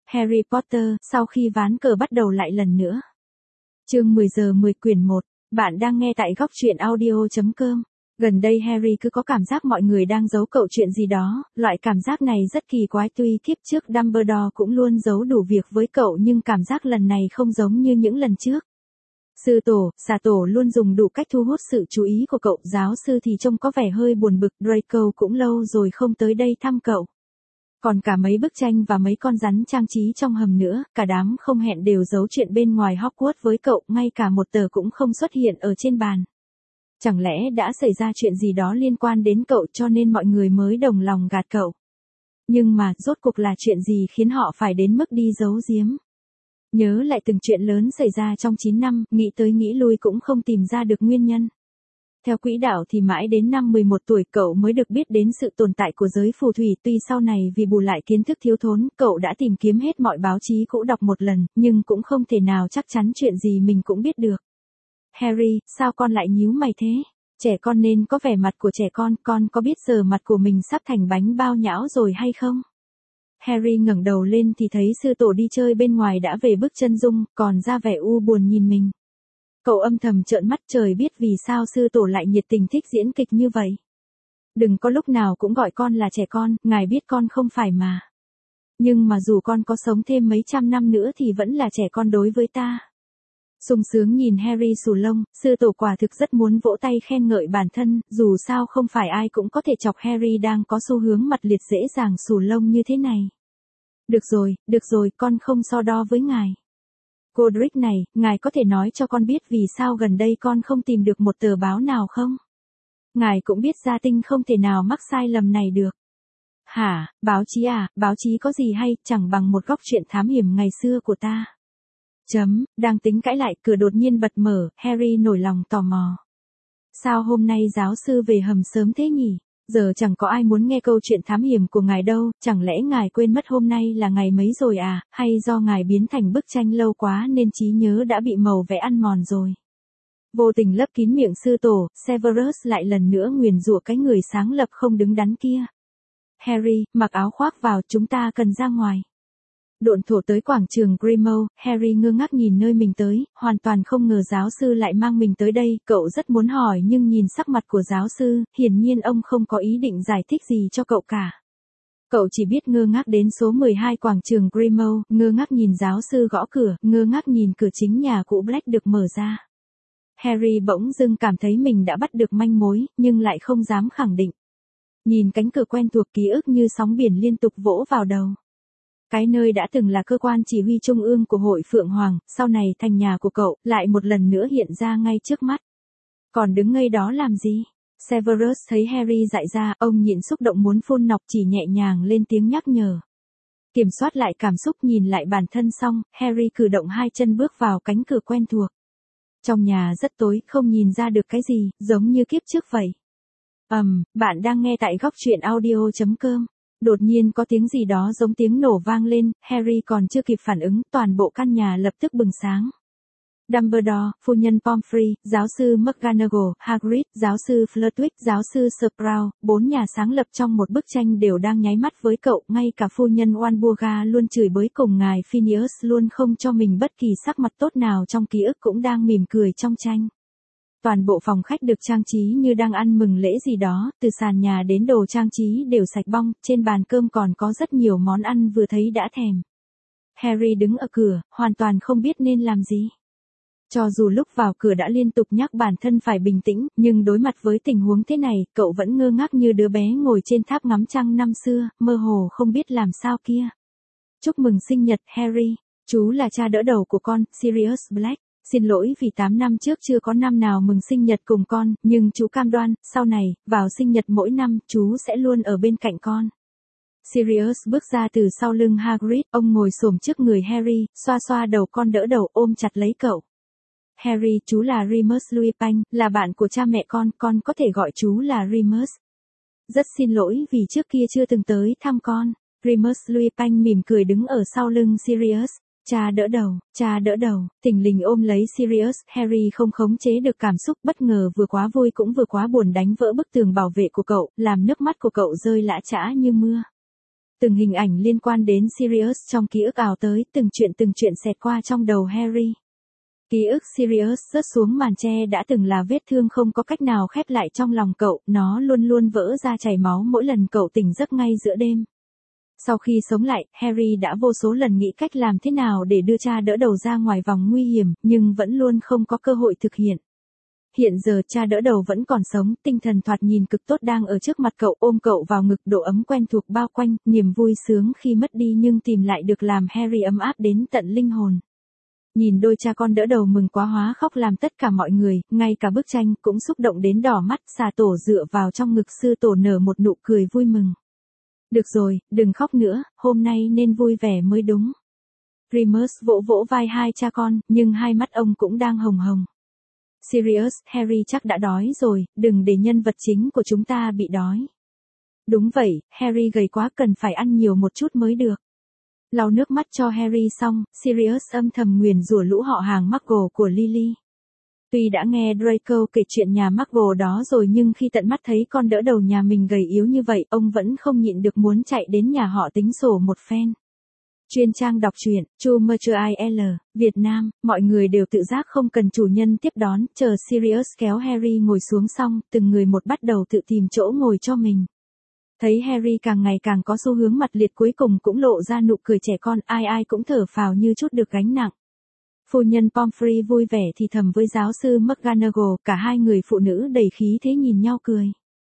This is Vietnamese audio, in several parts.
Harry Potter, sau khi ván cờ bắt đầu lại lần nữa. Chương 10 giờ 10 quyển 1, bạn đang nghe tại góc truyện audio.com. Gần đây Harry cứ có cảm giác mọi người đang giấu cậu chuyện gì đó, loại cảm giác này rất kỳ quái, tuy kiếp trước Dumbledore cũng luôn giấu đủ việc với cậu nhưng cảm giác lần này không giống như những lần trước. Sư tổ, xà tổ luôn dùng đủ cách thu hút sự chú ý của cậu, giáo sư thì trông có vẻ hơi buồn bực, Draco cũng lâu rồi không tới đây thăm cậu. Còn cả mấy bức tranh và mấy con rắn trang trí trong hầm nữa, cả đám không hẹn đều giấu chuyện bên ngoài Hogwarts với cậu, ngay cả một tờ cũng không xuất hiện ở trên bàn. Chẳng lẽ đã xảy ra chuyện gì đó liên quan đến cậu cho nên mọi người mới đồng lòng gạt cậu? Nhưng mà, rốt cuộc là chuyện gì khiến họ phải đến mức đi giấu giếm? Nhớ lại từng chuyện lớn xảy ra trong 9 năm, nghĩ tới nghĩ lui cũng không tìm ra được nguyên nhân. Theo quỹ đạo thì mãi đến năm 11 tuổi cậu mới được biết đến sự tồn tại của giới phù thủy, tuy sau này vì bù lại kiến thức thiếu thốn, cậu đã tìm kiếm hết mọi báo chí cũ đọc một lần, nhưng cũng không thể nào chắc chắn chuyện gì mình cũng biết được. Harry, sao con lại nhíu mày thế? Trẻ con nên có vẻ mặt của trẻ con có biết giờ mặt của mình sắp thành bánh bao nhão rồi hay không? Harry ngẩng đầu lên thì thấy sư tổ đi chơi bên ngoài đã về bước chân dung, còn ra vẻ u buồn nhìn mình. Cậu âm thầm trợn mắt, trời biết vì sao sư tổ lại nhiệt tình thích diễn kịch như vậy. Đừng có lúc nào cũng gọi con là trẻ con, ngài biết con không phải mà. Nhưng mà dù con có sống thêm mấy trăm năm nữa thì vẫn là trẻ con đối với ta. Sung sướng nhìn Harry xù lông, sư tổ quả thực rất muốn vỗ tay khen ngợi bản thân, dù sao không phải ai cũng có thể chọc Harry đang có xu hướng mặt liệt dễ dàng xù lông như thế này. Được rồi, con không so đo với ngài. Godric này, ngài có thể nói cho con biết vì sao gần đây con không tìm được một tờ báo nào không? Ngài cũng biết gia tinh không thể nào mắc sai lầm này được. Hả, báo chí à, báo chí có gì hay, chẳng bằng một góc truyện thám hiểm ngày xưa của ta. Đang tính cãi lại, cửa đột nhiên bật mở, Harry nổi lòng tò mò. Sao hôm nay giáo sư về hầm sớm thế nhỉ? Giờ chẳng có ai muốn nghe câu chuyện thám hiểm của ngài đâu, chẳng lẽ ngài quên mất hôm nay là ngày mấy rồi à, hay do ngài biến thành bức tranh lâu quá nên trí nhớ đã bị màu vẽ ăn mòn rồi. Vô tình lấp kín miệng sư tổ, Severus lại lần nữa nguyền rủa cái người sáng lập không đứng đắn kia. Harry, mặc áo khoác vào, chúng ta cần ra ngoài. Độn thổ tới quảng trường Grimmauld, Harry ngơ ngác nhìn nơi mình tới, hoàn toàn không ngờ giáo sư lại mang mình tới đây, cậu rất muốn hỏi nhưng nhìn sắc mặt của giáo sư, hiển nhiên ông không có ý định giải thích gì cho cậu cả. Cậu chỉ biết ngơ ngác đến số 12 quảng trường Grimmauld, ngơ ngác nhìn giáo sư gõ cửa, ngơ ngác nhìn cửa chính nhà cũ Black được mở ra. Harry bỗng dưng cảm thấy mình đã bắt được manh mối, nhưng lại không dám khẳng định. Nhìn cánh cửa quen thuộc, ký ức như sóng biển liên tục vỗ vào đầu. Cái nơi đã từng là cơ quan chỉ huy trung ương của hội Phượng Hoàng, sau này thành nhà của cậu, lại một lần nữa hiện ra ngay trước mắt. Còn đứng ngây đó làm gì? Severus thấy Harry dại ra, ông nhịn xúc động muốn phun nọc, chỉ nhẹ nhàng lên tiếng nhắc nhở. Kiểm soát lại cảm xúc, nhìn lại bản thân xong, Harry cử động hai chân bước vào cánh cửa quen thuộc. Trong nhà rất tối, không nhìn ra được cái gì, giống như kiếp trước vậy. Bạn đang nghe tại góc truyện audio.com. Đột nhiên có tiếng gì đó giống tiếng nổ vang lên, Harry còn chưa kịp phản ứng, toàn bộ căn nhà lập tức bừng sáng. Dumbledore, phu nhân Pomfrey, giáo sư McGonagall, Hagrid, giáo sư Flitwick, giáo sư Sprout, 4 nhà sáng lập trong một bức tranh đều đang nháy mắt với cậu, ngay cả phu nhân Walburga luôn chửi bới cùng ngài Phineas luôn không cho mình bất kỳ sắc mặt tốt nào trong ký ức cũng đang mỉm cười trong tranh. Toàn bộ phòng khách được trang trí như đang ăn mừng lễ gì đó, từ sàn nhà đến đồ trang trí đều sạch bong, trên bàn cơm còn có rất nhiều món ăn vừa thấy đã thèm. Harry đứng ở cửa, hoàn toàn không biết nên làm gì. Cho dù lúc vào cửa đã liên tục nhắc bản thân phải bình tĩnh, nhưng đối mặt với tình huống thế này, cậu vẫn ngơ ngác như đứa bé ngồi trên tháp ngắm trăng năm xưa, mơ hồ không biết làm sao kia. Chúc mừng sinh nhật, Harry. Chú là cha đỡ đầu của con, Sirius Black. Xin lỗi vì 8 năm trước chưa có năm nào mừng sinh nhật cùng con, nhưng chú cam đoan, sau này, vào sinh nhật mỗi năm, chú sẽ luôn ở bên cạnh con. Sirius bước ra từ sau lưng Hagrid, ông ngồi xổm trước người Harry, xoa xoa đầu con, đỡ đầu, ôm chặt lấy cậu. Harry, chú là Remus Lupin, là bạn của cha mẹ con có thể gọi chú là Remus. Rất xin lỗi vì trước kia chưa từng tới thăm con. Remus Lupin mỉm cười đứng ở sau lưng Sirius. Cha đỡ đầu, thình lình ôm lấy Sirius, Harry không khống chế được cảm xúc, bất ngờ vừa quá vui cũng vừa quá buồn, đánh vỡ bức tường bảo vệ của cậu, làm nước mắt của cậu rơi lã chã như mưa. Từng hình ảnh liên quan đến Sirius trong ký ức ảo tới, từng chuyện xẹt qua trong đầu Harry. Ký ức Sirius rớt xuống màn tre đã từng là vết thương không có cách nào khép lại trong lòng cậu, nó luôn luôn vỡ ra chảy máu mỗi lần cậu tỉnh giấc ngay giữa đêm. Sau khi sống lại, Harry đã vô số lần nghĩ cách làm thế nào để đưa cha đỡ đầu ra ngoài vòng nguy hiểm, nhưng vẫn luôn không có cơ hội thực hiện. Hiện giờ cha đỡ đầu vẫn còn sống, tinh thần thoạt nhìn cực tốt đang ở trước mặt cậu, ôm cậu vào ngực, độ ấm quen thuộc bao quanh, niềm vui sướng khi mất đi nhưng tìm lại được làm Harry ấm áp đến tận linh hồn. Nhìn đôi cha con đỡ đầu mừng quá hóa khóc làm tất cả mọi người, ngay cả bức tranh cũng xúc động đến đỏ mắt. Xà Tổ dựa vào trong ngực sư tổ nở một nụ cười vui mừng. Được rồi, đừng khóc nữa, hôm nay nên vui vẻ mới đúng. Remus vỗ vỗ vai hai cha con, nhưng hai mắt ông cũng đang hồng hồng. Sirius, Harry chắc đã đói rồi, đừng để nhân vật chính của chúng ta bị đói. Đúng vậy, Harry gầy quá, cần phải ăn nhiều một chút mới được. Lau nước mắt cho Harry xong, Sirius âm thầm nguyền rủa lũ họ hàng Muggle của Lily. Tuy đã nghe Draco kể chuyện nhà Muggle đó rồi nhưng khi tận mắt thấy con đỡ đầu nhà mình gầy yếu như vậy, ông vẫn không nhịn được muốn chạy đến nhà họ tính sổ một phen. Chuyên trang đọc truyện, Chu Mơ IL, Việt Nam, mọi người đều tự giác không cần chủ nhân tiếp đón, chờ Sirius kéo Harry ngồi xuống xong, từng người một bắt đầu tự tìm chỗ ngồi cho mình. Thấy Harry càng ngày càng có xu hướng mặt liệt, cuối cùng cũng lộ ra nụ cười trẻ con, ai ai cũng thở phào như chút được gánh nặng. Phu nhân Pomfrey vui vẻ thì thầm với giáo sư McGonagall, cả hai người phụ nữ đầy khí thế nhìn nhau cười.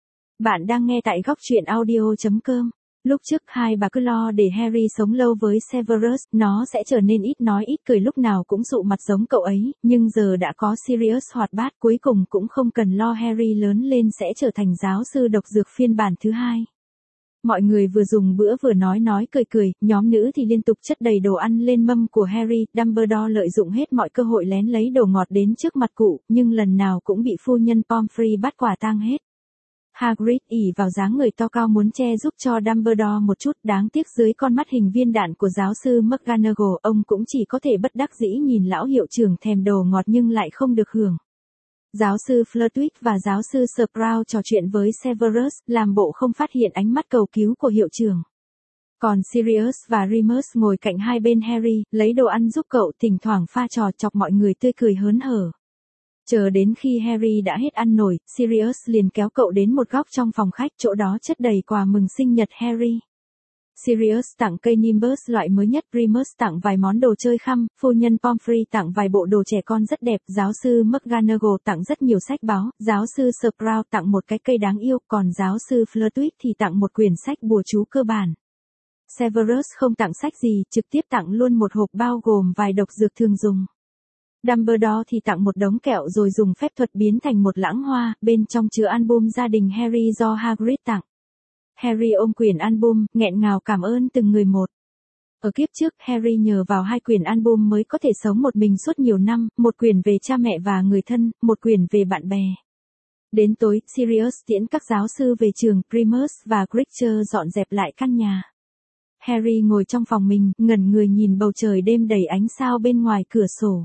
Bạn đang nghe tại góc truyện audio.com. Lúc trước hai bà cứ lo để Harry sống lâu với Severus, nó sẽ trở nên ít nói ít cười, lúc nào cũng sụ mặt giống cậu ấy, nhưng giờ đã có Sirius hoạt bát, cuối cùng cũng không cần lo Harry lớn lên sẽ trở thành giáo sư độc dược phiên bản thứ hai. Mọi người vừa dùng bữa vừa nói cười, nhóm nữ thì liên tục chất đầy đồ ăn lên mâm của Harry. Dumbledore lợi dụng hết mọi cơ hội lén lấy đồ ngọt đến trước mặt cụ, nhưng lần nào cũng bị phu nhân Pomfrey bắt quả tang hết. Hagrid ỷ vào dáng người to cao muốn che giúp cho Dumbledore một chút, đáng tiếc dưới con mắt hình viên đạn của giáo sư McGonagall, ông cũng chỉ có thể bất đắc dĩ nhìn lão hiệu trưởng thèm đồ ngọt nhưng lại không được hưởng. Giáo sư Flitwick và giáo sư Sprout trò chuyện với Severus, làm bộ không phát hiện ánh mắt cầu cứu của hiệu trưởng. Còn Sirius và Remus ngồi cạnh hai bên Harry, lấy đồ ăn giúp cậu, thỉnh thoảng pha trò chọc mọi người tươi cười hớn hở. Chờ đến khi Harry đã hết ăn nổi, Sirius liền kéo cậu đến một góc trong phòng khách, chỗ đó chất đầy quà mừng sinh nhật Harry. Sirius tặng cây Nimbus loại mới nhất, Remus tặng vài món đồ chơi khăm, phu nhân Pomfrey tặng vài bộ đồ trẻ con rất đẹp, giáo sư McGonagall tặng rất nhiều sách báo, giáo sư Sprout tặng một cái cây đáng yêu, còn giáo sư Flitwick thì tặng một quyển sách bùa chú cơ bản. Severus không tặng sách gì, trực tiếp tặng luôn một hộp bao gồm vài độc dược thường dùng. Dumbledore thì tặng một đống kẹo rồi dùng phép thuật biến thành một lẵng hoa, bên trong chứa album gia đình Harry do Hagrid tặng. Harry ôm quyển album, nghẹn ngào cảm ơn từng người một. Ở kiếp trước, Harry nhờ vào hai quyển album mới có thể sống một mình suốt nhiều năm, một quyển về cha mẹ và người thân, một quyển về bạn bè. Đến tối, Sirius tiễn các giáo sư về trường, Remus và Creature dọn dẹp lại căn nhà. Harry ngồi trong phòng mình, ngẩn người nhìn bầu trời đêm đầy ánh sao bên ngoài cửa sổ.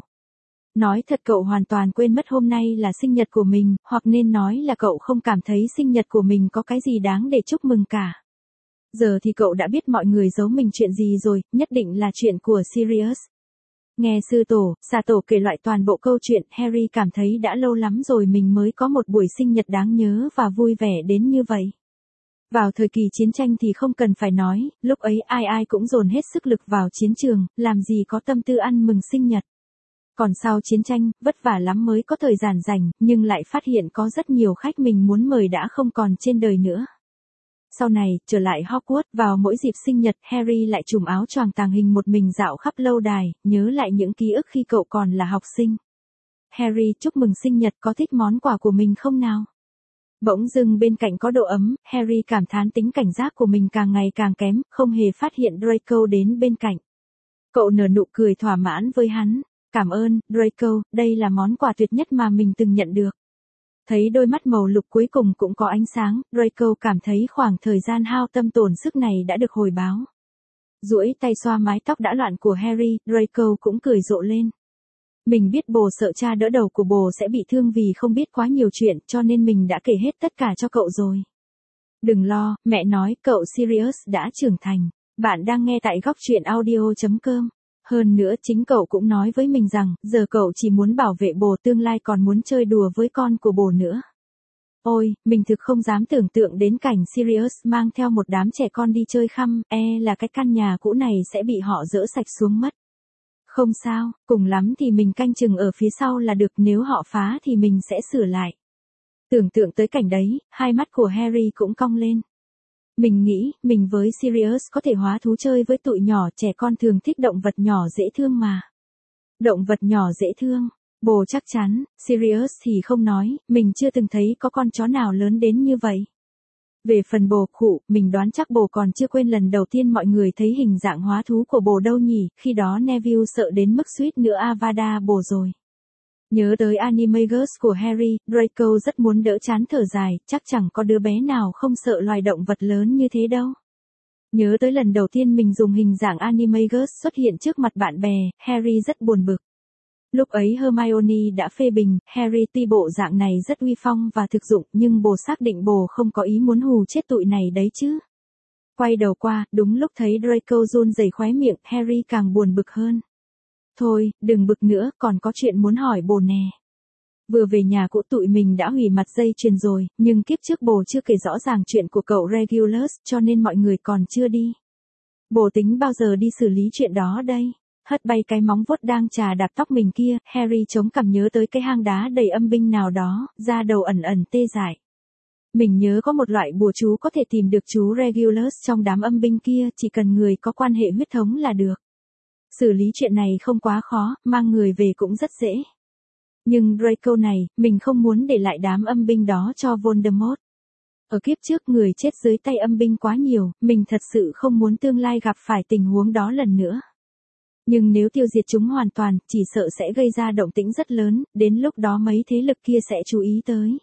Nói thật cậu hoàn toàn quên mất hôm nay là sinh nhật của mình, hoặc nên nói là cậu không cảm thấy sinh nhật của mình có cái gì đáng để chúc mừng cả. Giờ thì cậu đã biết mọi người giấu mình chuyện gì rồi, nhất định là chuyện của Sirius. Nghe sư tổ, xà tổ kể lại toàn bộ câu chuyện, Harry cảm thấy đã lâu lắm rồi mình mới có một buổi sinh nhật đáng nhớ và vui vẻ đến như vậy. Vào thời kỳ chiến tranh thì không cần phải nói, lúc ấy ai ai cũng dồn hết sức lực vào chiến trường, làm gì có tâm tư ăn mừng sinh nhật. Còn sau chiến tranh, vất vả lắm mới có thời gian rảnh, nhưng lại phát hiện có rất nhiều khách mình muốn mời đã không còn trên đời nữa. Sau này, trở lại Hogwarts, vào mỗi dịp sinh nhật, Harry lại trùm áo choàng tàng hình một mình dạo khắp lâu đài, nhớ lại những ký ức khi cậu còn là học sinh. Harry chúc mừng sinh nhật, có thích món quà của mình không nào? Bỗng dưng bên cạnh có độ ấm, Harry cảm thán tính cảnh giác của mình càng ngày càng kém, không hề phát hiện Draco đến bên cạnh. Cậu nở nụ cười thỏa mãn với hắn. Cảm ơn, Draco, đây là món quà tuyệt nhất mà mình từng nhận được. Thấy đôi mắt màu lục cuối cùng cũng có ánh sáng, Draco cảm thấy khoảng thời gian hao tâm tổn sức này đã được hồi báo. Duỗi tay xoa mái tóc đã loạn của Harry, Draco cũng cười rộ lên. Mình biết bồ sợ cha đỡ đầu của bồ sẽ bị thương vì không biết quá nhiều chuyện, cho nên mình đã kể hết tất cả cho cậu rồi. Đừng lo, mẹ nói cậu Sirius đã trưởng thành. Bạn đang nghe tại góc truyện audio.com. Hơn nữa chính cậu cũng nói với mình rằng, giờ cậu chỉ muốn bảo vệ bồ, tương lai còn muốn chơi đùa với con của bồ nữa. Ôi, mình thực không dám tưởng tượng đến cảnh Sirius mang theo một đám trẻ con đi chơi khăm, là cái căn nhà cũ này sẽ bị họ dỡ sạch xuống mất. Không sao, cùng lắm thì mình canh chừng ở phía sau là được, nếu họ phá thì mình sẽ sửa lại. Tưởng tượng tới cảnh đấy, hai mắt của Harry cũng cong lên. Mình nghĩ, mình với Sirius có thể hóa thú chơi với tụi nhỏ, trẻ con thường thích động vật nhỏ dễ thương mà. Động vật nhỏ dễ thương, bồ chắc chắn, Sirius thì không nói, mình chưa từng thấy có con chó nào lớn đến như vậy. Về phần bồ khụ, mình đoán chắc bồ còn chưa quên lần đầu tiên mọi người thấy hình dạng hóa thú của bồ đâu nhỉ, khi đó Neville sợ đến mức suýt nữa Avada bồ rồi. Nhớ tới Animagus của Harry, Draco rất muốn đỡ chán thở dài, chắc chẳng có đứa bé nào không sợ loài động vật lớn như thế đâu. Nhớ tới lần đầu tiên mình dùng hình dạng Animagus xuất hiện trước mặt bạn bè, Harry rất buồn bực. Lúc ấy Hermione đã phê bình, Harry tuy bộ dạng này rất uy phong và thực dụng, nhưng bồ xác định bồ không có ý muốn hù chết tụi này đấy chứ. Quay đầu qua, đúng lúc thấy Draco run rẩy khóe miệng, Harry càng buồn bực hơn. Thôi, đừng bực nữa, còn có chuyện muốn hỏi bồ nè. Vừa về nhà cũ tụi mình đã hủy mặt dây chuyền rồi, nhưng kiếp trước bồ chưa kể rõ ràng chuyện của cậu Regulus, cho nên mọi người còn chưa đi. Bồ tính bao giờ đi xử lý chuyện đó đây? Hất bay cái móng vuốt đang chà đạp tóc mình kia, Harry chống cằm nhớ tới cái hang đá đầy âm binh nào đó, da đầu ẩn ẩn tê dại. Mình nhớ có một loại bùa chú có thể tìm được chú Regulus trong đám âm binh kia, chỉ cần người có quan hệ huyết thống là được. Xử lý chuyện này không quá khó, mang người về cũng rất dễ. Nhưng Draco này, mình không muốn để lại đám âm binh đó cho Voldemort. Ở kiếp trước người chết dưới tay âm binh quá nhiều, mình thật sự không muốn tương lai gặp phải tình huống đó lần nữa. Nhưng nếu tiêu diệt chúng hoàn toàn, chỉ sợ sẽ gây ra động tĩnh rất lớn, đến lúc đó mấy thế lực kia sẽ chú ý tới.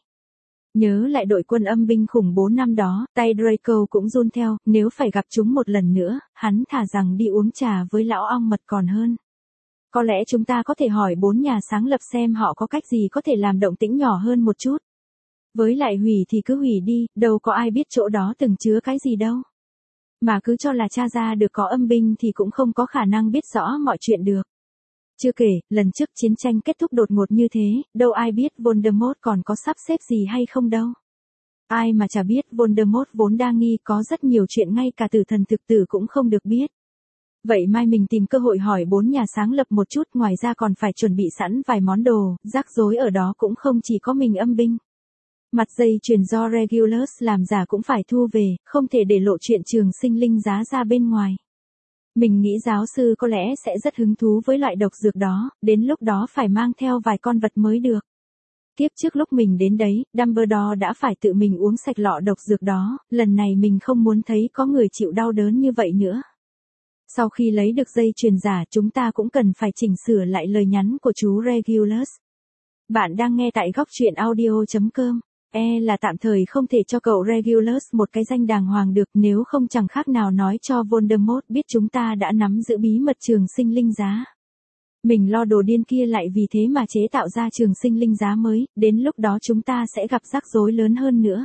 Nhớ lại đội quân âm binh khủng bố năm đó, tay Draco cũng run theo, nếu phải gặp chúng một lần nữa, hắn thà rằng đi uống trà với lão ong mật còn hơn. Có lẽ chúng ta có thể hỏi 4 nhà sáng lập xem họ có cách gì có thể làm động tĩnh nhỏ hơn một chút. Với lại hủy thì cứ hủy đi, đâu có ai biết chỗ đó từng chứa cái gì đâu. Mà cứ cho là tra ra được có âm binh thì cũng không có khả năng biết rõ mọi chuyện được. Chưa kể, lần trước chiến tranh kết thúc đột ngột như thế, đâu ai biết Voldemort còn có sắp xếp gì hay không đâu. Ai mà chả biết Voldemort vốn đa nghi có rất nhiều chuyện ngay cả tử thần thực tử cũng không được biết. Vậy mai mình tìm cơ hội hỏi 4 nhà sáng lập một chút, ngoài ra còn phải chuẩn bị sẵn vài món đồ, rắc rối ở đó cũng không chỉ có mình âm binh. Mặt dây chuyền do Regulus làm giả cũng phải thu về, không thể để lộ chuyện trường sinh linh giá ra bên ngoài. Mình nghĩ giáo sư có lẽ sẽ rất hứng thú với loại độc dược đó, đến lúc đó phải mang theo vài con vật mới được. Tiếp trước lúc mình đến đấy, Dumbledore đã phải tự mình uống sạch lọ độc dược đó, lần này mình không muốn thấy có người chịu đau đớn như vậy nữa. Sau khi lấy được dây chuyền giả, chúng ta cũng cần phải chỉnh sửa lại lời nhắn của chú Regulus. Bạn đang nghe tại góc truyện audio.com. Là tạm thời không thể cho cậu Regulus một cái danh đàng hoàng được, nếu không chẳng khác nào nói cho Voldemort biết chúng ta đã nắm giữ bí mật trường sinh linh giá. Mình lo đồ điên kia lại vì thế mà chế tạo ra trường sinh linh giá mới, đến lúc đó chúng ta sẽ gặp rắc rối lớn hơn nữa.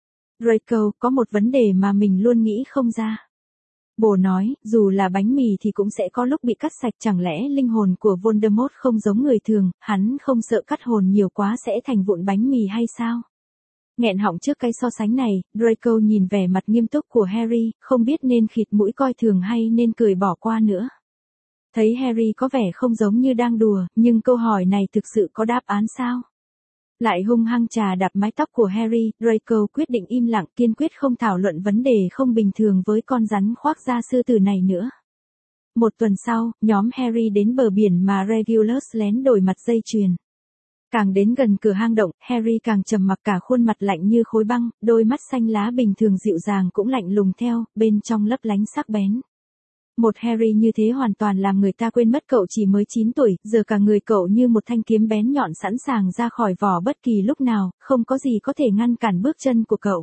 Draco, có một vấn đề mà mình luôn nghĩ không ra. Bồ nói, dù là bánh mì thì cũng sẽ có lúc bị cắt sạch, chẳng lẽ linh hồn của Voldemort không giống người thường, hắn không sợ cắt hồn nhiều quá sẽ thành vụn bánh mì hay sao? Nghẹn họng trước cái so sánh này, Draco nhìn vẻ mặt nghiêm túc của Harry, không biết nên khịt mũi coi thường hay nên cười bỏ qua nữa. Thấy Harry có vẻ không giống như đang đùa, nhưng câu hỏi này thực sự có đáp án sao? Lại hung hăng chà đạp mái tóc của Harry, Draco quyết định im lặng, kiên quyết không thảo luận vấn đề không bình thường với con rắn khoác da sư tử này nữa. Một tuần sau, nhóm Harry đến bờ biển mà Regulus lén đổi mặt dây chuyền. Càng đến gần cửa hang động, Harry càng trầm mặc, cả khuôn mặt lạnh như khối băng, đôi mắt xanh lá bình thường dịu dàng cũng lạnh lùng theo, bên trong lấp lánh sắc bén. Một Harry như thế hoàn toàn làm người ta quên mất cậu chỉ mới 9 tuổi, giờ cả người cậu như một thanh kiếm bén nhọn sẵn sàng ra khỏi vỏ bất kỳ lúc nào, không có gì có thể ngăn cản bước chân của cậu.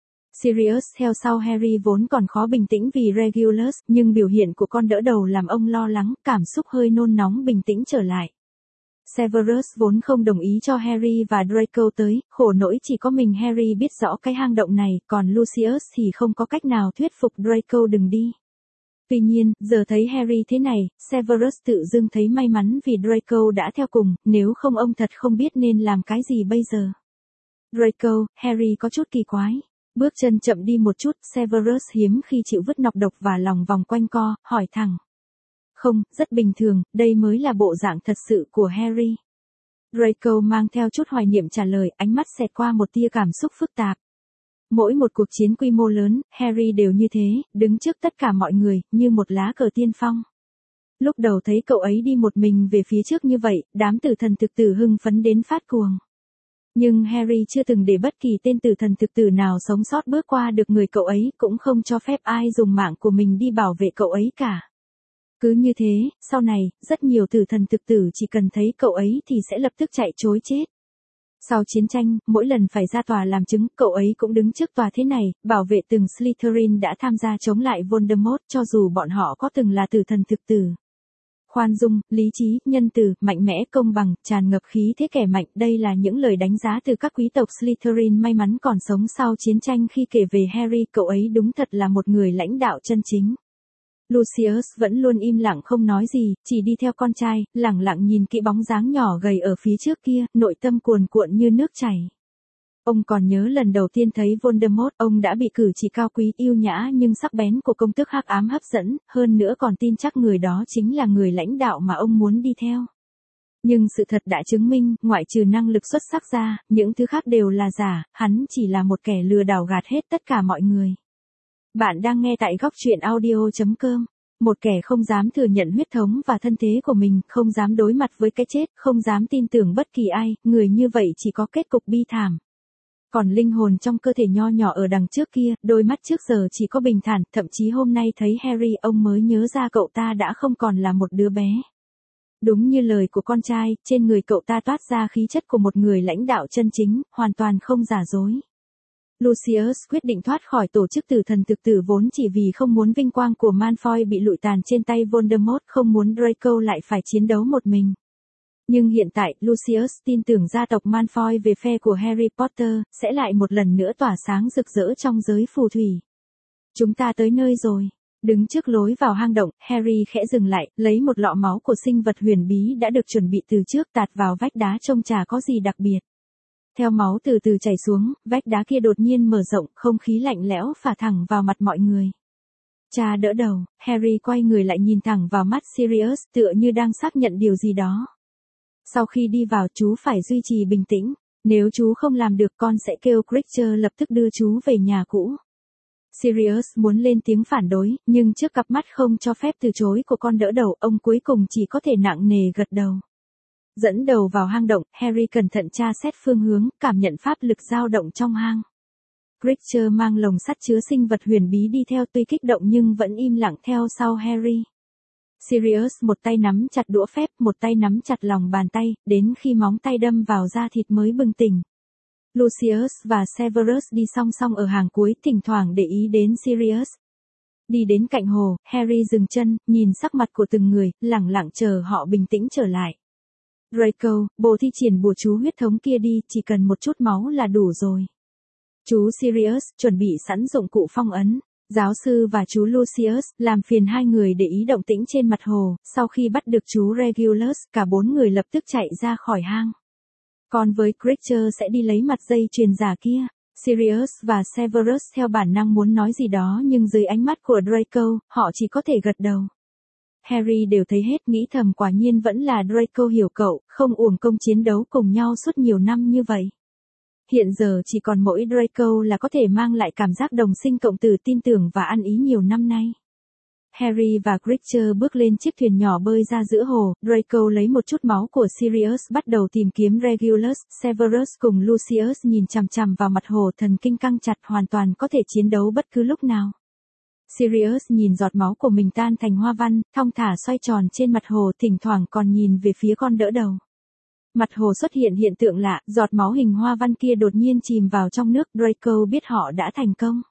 Sirius theo sau Harry vốn còn khó bình tĩnh vì Regulus, nhưng biểu hiện của con đỡ đầu làm ông lo lắng, cảm xúc hơi nôn nóng bình tĩnh trở lại. Severus vốn không đồng ý cho Harry và Draco tới, khổ nỗi chỉ có mình Harry biết rõ cái hang động này, còn Lucius thì không có cách nào thuyết phục Draco đừng đi. Tuy nhiên, giờ thấy Harry thế này, Severus tự dưng thấy may mắn vì Draco đã theo cùng, nếu không ông thật không biết nên làm cái gì bây giờ. Draco, Harry có chút kỳ quái. Bước chân chậm đi một chút, Severus hiếm khi chịu vứt nọc độc và lòng vòng quanh co, hỏi thẳng. Không, rất bình thường, đây mới là bộ dạng thật sự của Harry. Draco mang theo chút hoài niệm trả lời, ánh mắt xẹt qua một tia cảm xúc phức tạp. Mỗi một cuộc chiến quy mô lớn, Harry đều như thế, đứng trước tất cả mọi người, như một lá cờ tiên phong. Lúc đầu thấy cậu ấy đi một mình về phía trước như vậy, đám tử thần thực tử hưng phấn đến phát cuồng. Nhưng Harry chưa từng để bất kỳ tên tử thần thực tử nào sống sót bước qua được người cậu ấy, cũng không cho phép ai dùng mạng của mình đi bảo vệ cậu ấy cả. Cứ như thế, sau này, rất nhiều tử thần thực tử chỉ cần thấy cậu ấy thì sẽ lập tức chạy trối chết. Sau chiến tranh, mỗi lần phải ra tòa làm chứng, cậu ấy cũng đứng trước tòa thế này, bảo vệ từng Slytherin đã tham gia chống lại Voldemort cho dù bọn họ có từng là tử thần thực tử. Khoan dung, lý trí, nhân từ, mạnh mẽ, công bằng, tràn ngập khí thế kẻ mạnh, đây là những lời đánh giá từ các quý tộc Slytherin may mắn còn sống sau chiến tranh khi kể về Harry, cậu ấy đúng thật là một người lãnh đạo chân chính. Lucius vẫn luôn im lặng không nói gì, chỉ đi theo con trai, lẳng lặng nhìn kỹ bóng dáng nhỏ gầy ở phía trước kia, nội tâm cuồn cuộn như nước chảy. Ông còn nhớ lần đầu tiên thấy Voldemort, ông đã bị cử chỉ cao quý, yêu nhã nhưng sắc bén của công tước hắc ám hấp dẫn, hơn nữa còn tin chắc người đó chính là người lãnh đạo mà ông muốn đi theo. Nhưng sự thật đã chứng minh, ngoại trừ năng lực xuất sắc ra, những thứ khác đều là giả, hắn chỉ là một kẻ lừa đảo gạt hết tất cả mọi người. Bạn đang nghe tại góc truyện audio.com. Một kẻ không dám thừa nhận huyết thống và thân thế của mình, không dám đối mặt với cái chết, không dám tin tưởng bất kỳ ai, người như vậy chỉ có kết cục bi thảm. Còn linh hồn trong cơ thể nho nhỏ ở đằng trước kia, đôi mắt trước giờ chỉ có bình thản, thậm chí hôm nay thấy Harry ông mới nhớ ra cậu ta đã không còn là một đứa bé. Đúng như lời của con trai, trên người cậu ta toát ra khí chất của một người lãnh đạo chân chính, hoàn toàn không giả dối. Lucius quyết định thoát khỏi tổ chức tử thần thực tử vốn chỉ vì không muốn vinh quang của Malfoy bị lụi tàn trên tay Voldemort, không muốn Draco lại phải chiến đấu một mình. Nhưng hiện tại, Lucius tin tưởng gia tộc Malfoy về phe của Harry Potter, sẽ lại một lần nữa tỏa sáng rực rỡ trong giới phù thủy. Chúng ta tới nơi rồi. Đứng trước lối vào hang động, Harry khẽ dừng lại, lấy một lọ máu của sinh vật huyền bí đã được chuẩn bị từ trước tạt vào vách đá trông chả có gì đặc biệt. Theo máu từ từ chảy xuống, vách đá kia đột nhiên mở rộng, không khí lạnh lẽo phả thẳng vào mặt mọi người. Cha đỡ đầu, Harry quay người lại nhìn thẳng vào mắt Sirius, tựa như đang xác nhận điều gì đó. Sau khi đi vào, chú phải duy trì bình tĩnh, nếu chú không làm được con sẽ kêu Creature lập tức đưa chú về nhà cũ. Sirius muốn lên tiếng phản đối, nhưng trước cặp mắt không cho phép từ chối của con đỡ đầu, ông cuối cùng chỉ có thể nặng nề gật đầu. Dẫn đầu vào hang động, Harry cẩn thận tra xét phương hướng, cảm nhận pháp lực dao động trong hang. Creature mang lồng sắt chứa sinh vật huyền bí đi theo, tuy kích động nhưng vẫn im lặng theo sau Harry. Sirius một tay nắm chặt đũa phép, một tay nắm chặt lòng bàn tay, đến khi móng tay đâm vào da thịt mới bừng tỉnh. Lucius và Severus đi song song ở hàng cuối, thỉnh thoảng để ý đến Sirius. Đi đến cạnh hồ, Harry dừng chân, nhìn sắc mặt của từng người, lẳng lặng chờ họ bình tĩnh trở lại. Draco, bồ thi triển bùa chú huyết thống kia đi, chỉ cần một chút máu là đủ rồi. Chú Sirius, chuẩn bị sẵn dụng cụ phong ấn. Giáo sư và chú Lucius, làm phiền hai người để ý động tĩnh trên mặt hồ, sau khi bắt được chú Regulus, cả bốn người lập tức chạy ra khỏi hang. Còn với Creature sẽ đi lấy mặt dây chuyền giả kia. Sirius và Severus theo bản năng muốn nói gì đó nhưng dưới ánh mắt của Draco, họ chỉ có thể gật đầu. Harry đều thấy hết, nghĩ thầm quả nhiên vẫn là Draco hiểu cậu, không uổng công chiến đấu cùng nhau suốt nhiều năm như vậy. Hiện giờ chỉ còn mỗi Draco là có thể mang lại cảm giác đồng sinh cộng tử, tin tưởng và ăn ý nhiều năm nay. Harry và Creature bước lên chiếc thuyền nhỏ bơi ra giữa hồ, Draco lấy một chút máu của Sirius bắt đầu tìm kiếm Regulus, Severus cùng Lucius nhìn chằm chằm vào mặt hồ, thần kinh căng chặt, hoàn toàn có thể chiến đấu bất cứ lúc nào. Sirius nhìn giọt máu của mình tan thành hoa văn, thong thả xoay tròn trên mặt hồ, thỉnh thoảng còn nhìn về phía con đỡ đầu. Mặt hồ xuất hiện hiện tượng lạ, giọt máu hình hoa văn kia đột nhiên chìm vào trong nước, Draco biết họ đã thành công.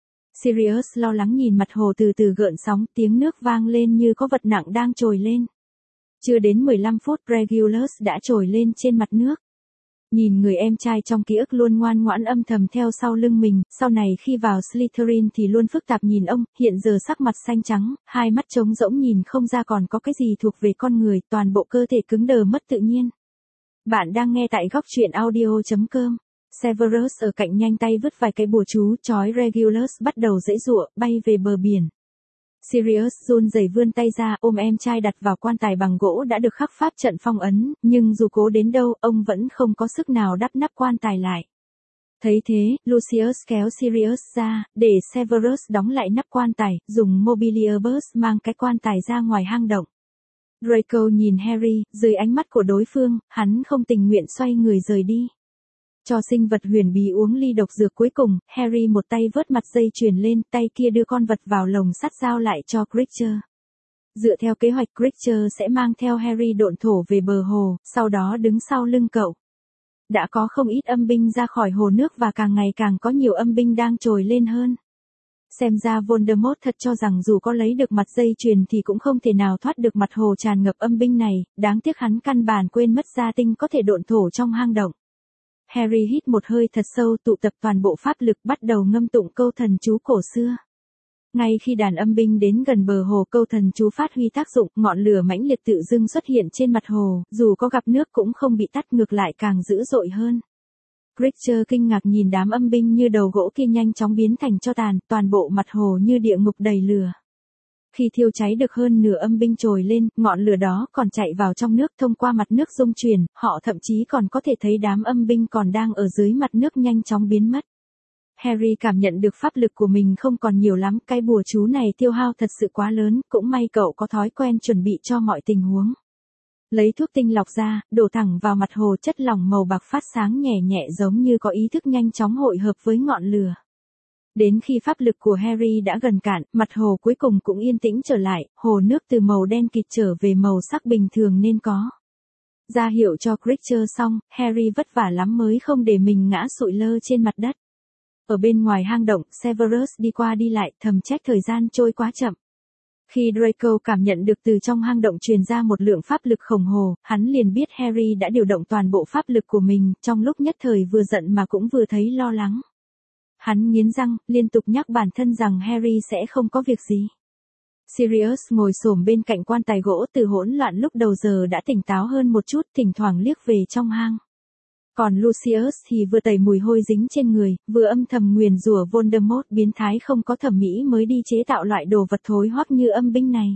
Sirius lo lắng nhìn mặt hồ từ từ gợn sóng, tiếng nước vang lên như có vật nặng đang trồi lên. Chưa đến 15 phút Regulus đã trồi lên trên mặt nước. Nhìn người em trai trong ký ức luôn ngoan ngoãn âm thầm theo sau lưng mình, sau này khi vào Slytherin thì luôn phức tạp nhìn ông, hiện giờ sắc mặt xanh trắng, hai mắt trống rỗng nhìn không ra còn có cái gì thuộc về con người, toàn bộ cơ thể cứng đờ mất tự nhiên. Bạn đang nghe tại góc truyện audio.com. Severus ở cạnh nhanh tay vứt vài cái bùa chú, trói Regulus bắt đầu giãy giụa, bay về bờ biển. Sirius run rẩy vươn tay ra ôm em trai đặt vào quan tài bằng gỗ đã được khắc pháp trận phong ấn, nhưng dù cố đến đâu, ông vẫn không có sức nào đắp nắp quan tài lại. Thấy thế, Lucius kéo Sirius ra, để Severus đóng lại nắp quan tài, dùng Mobiliarbus mang cái quan tài ra ngoài hang động. Draco nhìn Harry, dưới ánh mắt của đối phương, hắn không tình nguyện xoay người rời đi. Cho sinh vật huyền bí uống ly độc dược cuối cùng, Harry một tay vớt mặt dây chuyền lên, tay kia đưa con vật vào lồng sắt giao lại cho Creature. Dựa theo kế hoạch Creature sẽ mang theo Harry độn thổ về bờ hồ, sau đó đứng sau lưng cậu. Đã có không ít âm binh ra khỏi hồ nước và càng ngày càng có nhiều âm binh đang trồi lên hơn. Xem ra Voldemort thật cho rằng dù có lấy được mặt dây chuyền thì cũng không thể nào thoát được mặt hồ tràn ngập âm binh này, đáng tiếc hắn căn bản quên mất gia tinh có thể độn thổ trong hang động. Harry hít một hơi thật sâu, tụ tập toàn bộ pháp lực bắt đầu ngâm tụng câu thần chú cổ xưa. Ngay khi đàn âm binh đến gần bờ hồ, câu thần chú phát huy tác dụng, ngọn lửa mãnh liệt tự dưng xuất hiện trên mặt hồ, dù có gặp nước cũng không bị tắt, ngược lại càng dữ dội hơn. Creature kinh ngạc nhìn đám âm binh như đầu gỗ kia nhanh chóng biến thành tro tàn, toàn bộ mặt hồ như địa ngục đầy lửa. Khi thiêu cháy được hơn nửa âm binh trồi lên, ngọn lửa đó còn chạy vào trong nước thông qua mặt nước dung chuyển, họ thậm chí còn có thể thấy đám âm binh còn đang ở dưới mặt nước nhanh chóng biến mất. Harry cảm nhận được pháp lực của mình không còn nhiều lắm, cái bùa chú này tiêu hao thật sự quá lớn, cũng may cậu có thói quen chuẩn bị cho mọi tình huống. Lấy thuốc tinh lọc ra, đổ thẳng vào mặt hồ, chất lỏng màu bạc phát sáng nhẹ nhẹ giống như có ý thức nhanh chóng hội hợp với ngọn lửa. Đến khi pháp lực của Harry đã gần cạn, mặt hồ cuối cùng cũng yên tĩnh trở lại, hồ nước từ màu đen kịt trở về màu sắc bình thường nên có. Ra hiệu cho Creature xong, Harry vất vả lắm mới không để mình ngã sụi lơ trên mặt đất. Ở bên ngoài hang động, Severus đi qua đi lại, thầm trách thời gian trôi quá chậm. Khi Draco cảm nhận được từ trong hang động truyền ra một lượng pháp lực khổng lồ, hắn liền biết Harry đã điều động toàn bộ pháp lực của mình, trong lúc nhất thời vừa giận mà cũng vừa thấy lo lắng. Hắn nghiến răng, liên tục nhắc bản thân rằng Harry sẽ không có việc gì. Sirius ngồi xổm bên cạnh quan tài gỗ, từ hỗn loạn lúc đầu giờ đã tỉnh táo hơn một chút, thỉnh thoảng liếc về trong hang. Còn Lucius thì vừa tẩy mùi hôi dính trên người, vừa âm thầm nguyền rủa Voldemort biến thái không có thẩm mỹ mới đi chế tạo loại đồ vật thối hoắc như âm binh này.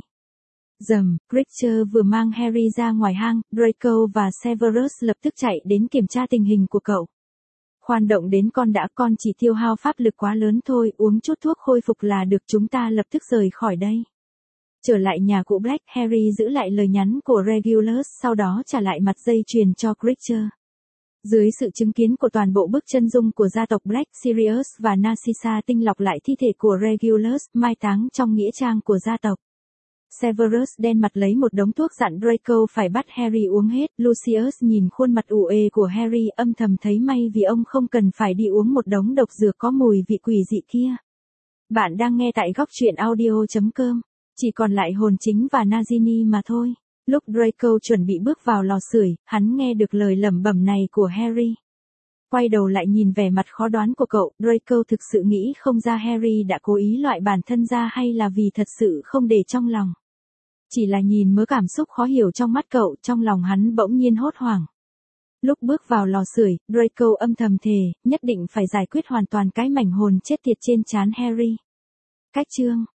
Creature vừa mang Harry ra ngoài hang, Draco và Severus lập tức chạy đến kiểm tra tình hình của cậu. Khoan động đến con đã, con chỉ tiêu hao pháp lực quá lớn thôi, uống chút thuốc khôi phục là được, chúng ta lập tức rời khỏi đây. Trở lại nhà cũ Black, Harry giữ lại lời nhắn của Regulus, sau đó trả lại mặt dây chuyền cho Creature. Dưới sự chứng kiến của toàn bộ bức chân dung của gia tộc Black, Sirius và Narcissa tinh lọc lại thi thể của Regulus, mai táng trong nghĩa trang của gia tộc. Severus đen mặt lấy một đống thuốc dặn Draco phải bắt Harry uống hết. Lucius nhìn khuôn mặt ủ ê của Harry âm thầm thấy may vì ông không cần phải đi uống một đống độc dược có mùi vị quỷ dị kia. Bạn đang nghe tại góc truyện audio.com. Chỉ còn lại hồn chính và Nagini mà thôi. Lúc Draco chuẩn bị bước vào lò sưởi, hắn nghe được lời lẩm bẩm này của Harry. Quay đầu lại nhìn vẻ mặt khó đoán của cậu, Draco thực sự nghĩ không ra Harry đã cố ý loại bản thân ra hay là vì thật sự không để trong lòng. Chỉ là nhìn mớ cảm xúc khó hiểu trong mắt cậu, trong lòng hắn bỗng nhiên hốt hoảng. Lúc bước vào lò sưởi, Draco âm thầm thề, nhất định phải giải quyết hoàn toàn cái mảnh hồn chết tiệt trên trán Harry. Cách chương